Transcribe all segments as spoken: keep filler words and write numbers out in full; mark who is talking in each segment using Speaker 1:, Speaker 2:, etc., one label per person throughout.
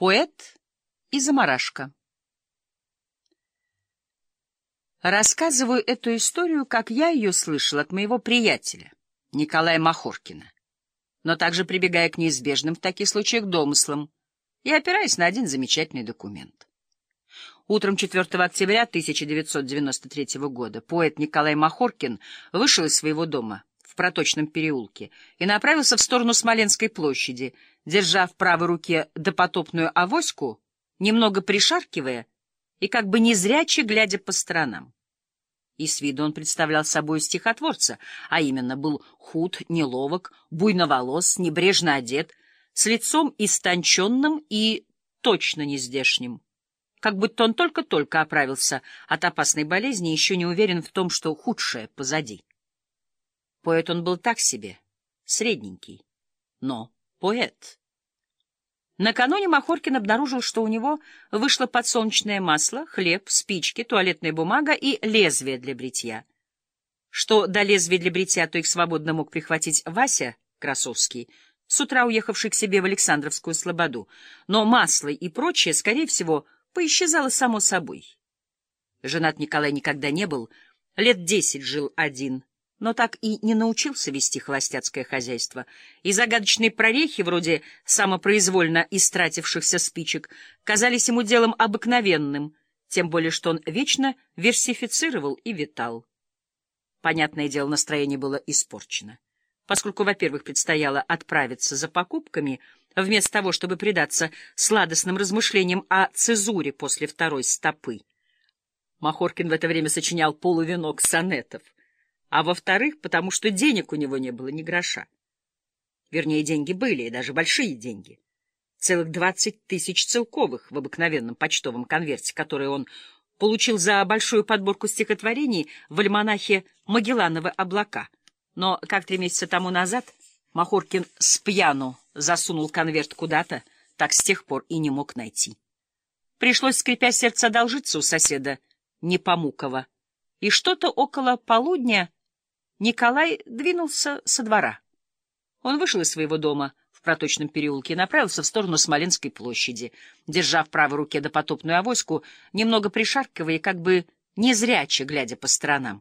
Speaker 1: Поэт и замарашка. Рассказываю эту историю, как я ее слышал от моего приятеля, Николая Махоркина, но также прибегая к неизбежным в таких случаях домыслам и опираясь на один замечательный документ. Утром четвёртого октября тысяча девятьсот девяносто третьего года поэт Николай Махоркин вышел из своего дома в Проточном переулке и направился в сторону Смоленской площади, держа в правой руке допотопную авоську, немного пришаркивая и как бы незряче глядя по сторонам. И с виду он представлял собой стихотворца, а именно был худ, неловок, буйноволос, небрежно одет, с лицом истонченным и точно нездешним. Как будто он только-только оправился от опасной болезни и еще не уверен в том, что худшее позади. Поэт он был так себе, средненький, но поэт. Накануне Махоркин обнаружил, что у него вышло подсолнечное масло, хлеб, спички, туалетная бумага и лезвие для бритья. Что до лезвия для бритья, то их свободно мог прихватить Вася Красовский, с утра уехавший к себе в Александровскую слободу, но масло и прочее, скорее всего, поисчезало само собой. Женат Николай никогда не был, лет десять жил один, но так и не научился вести холостяцкое хозяйство, и загадочные прорехи, вроде самопроизвольно истратившихся спичек, казались ему делом обыкновенным, тем более что он вечно версифицировал и витал. Понятное дело, настроение было испорчено, поскольку, во-первых, предстояло отправиться за покупками, вместо того, чтобы предаться сладостным размышлениям о цезуре после второй стопы. Махоркин в это время сочинял полувенок сонетов. А во-вторых, потому что денег у него не было ни гроша. Вернее, деньги были, и даже большие деньги. Целых двадцать тысяч целковых в обыкновенном почтовом конверте, который он получил за большую подборку стихотворений в альманахе «Магеллановы облака». Но как три месяца тому назад Махоркин спьяну засунул конверт куда-то, так с тех пор и не мог найти. Пришлось, скрипя сердце, одолжиться у соседа Непомукова, и что-то около полудня Николай двинулся со двора. Он вышел из своего дома в Проточном переулке и направился в сторону Смоленской площади, держа в правой руке допотопную авоську, немного пришаркивая и как бы незряче глядя по сторонам.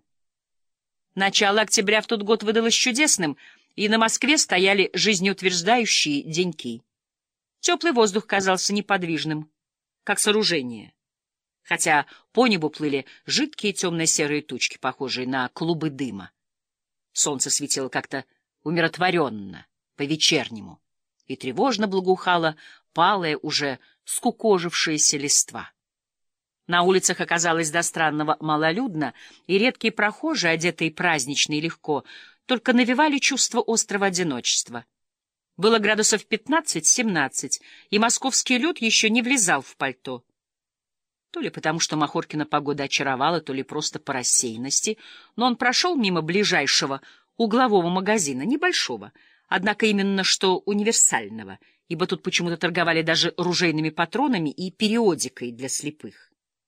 Speaker 1: Начало октября в тот год выдалось чудесным, и на Москве стояли жизнеутверждающие деньки. Теплый воздух казался неподвижным, как сооружение, хотя по небу плыли жидкие темно-серые тучки, похожие на клубы дыма. Солнце светило как-то умиротворенно, по-вечернему, и тревожно благоухала палая, уже скукожившаяся листва. На улицах оказалось до странного малолюдно, и редкие прохожие, одетые празднично и легко, только навевали чувство острого одиночества. Было градусов пятнадцать-семнадцать, и московский лед еще не влезал в пальто. То ли потому, что Махоркина погода очаровала, то ли просто по рассеянности, но он прошел мимо ближайшего углового магазина, небольшого, однако именно что универсального, ибо тут почему-то торговали даже ружейными патронами и периодикой для слепых.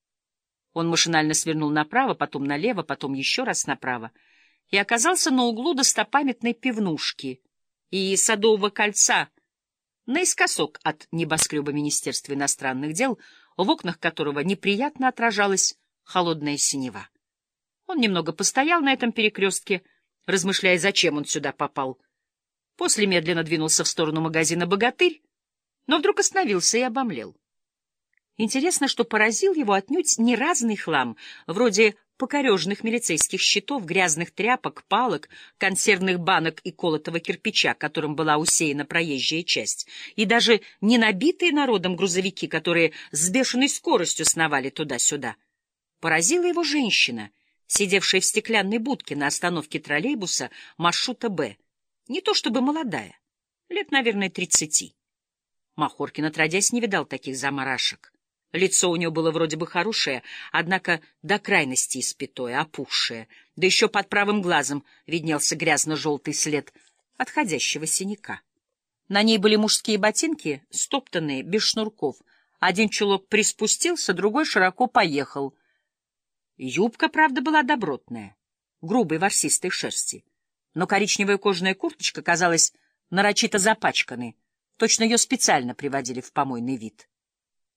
Speaker 1: Он машинально свернул направо, потом налево, потом еще раз направо, и оказался на углу достопамятной пивнушки и Садового кольца, наискосок от небоскреба Министерства иностранных дел, в окнах которого неприятно отражалась холодная синева. Он немного постоял на этом перекрестке, размышляя, зачем он сюда попал. После медленно двинулся в сторону магазина «Богатырь», но вдруг остановился и обомлел. Интересно, что поразил его отнюдь не разный хлам, вроде покореженных милицейских щитов, грязных тряпок, палок, консервных банок и колотого кирпича, которым была усеяна проезжая часть, и даже не набитые народом грузовики, которые с бешеной скоростью сновали туда-сюда. Поразила его женщина, сидевшая в стеклянной будке на остановке троллейбуса маршрута «Б». Не то чтобы молодая, лет, наверное, тридцати. Махоркин, отродясь, не видал таких заморашек. Лицо у него было вроде бы хорошее, однако до крайности испятое, опухшее, да еще под правым глазом виднелся грязно-желтый след отходящего синяка. На ней были мужские ботинки, стоптанные, без шнурков. Один чулок приспустился, другой широко поехал. Юбка, правда, была добротная, грубой ворсистой шерсти, но коричневая кожаная курточка казалась нарочито запачканной, точно ее специально приводили в помойный вид.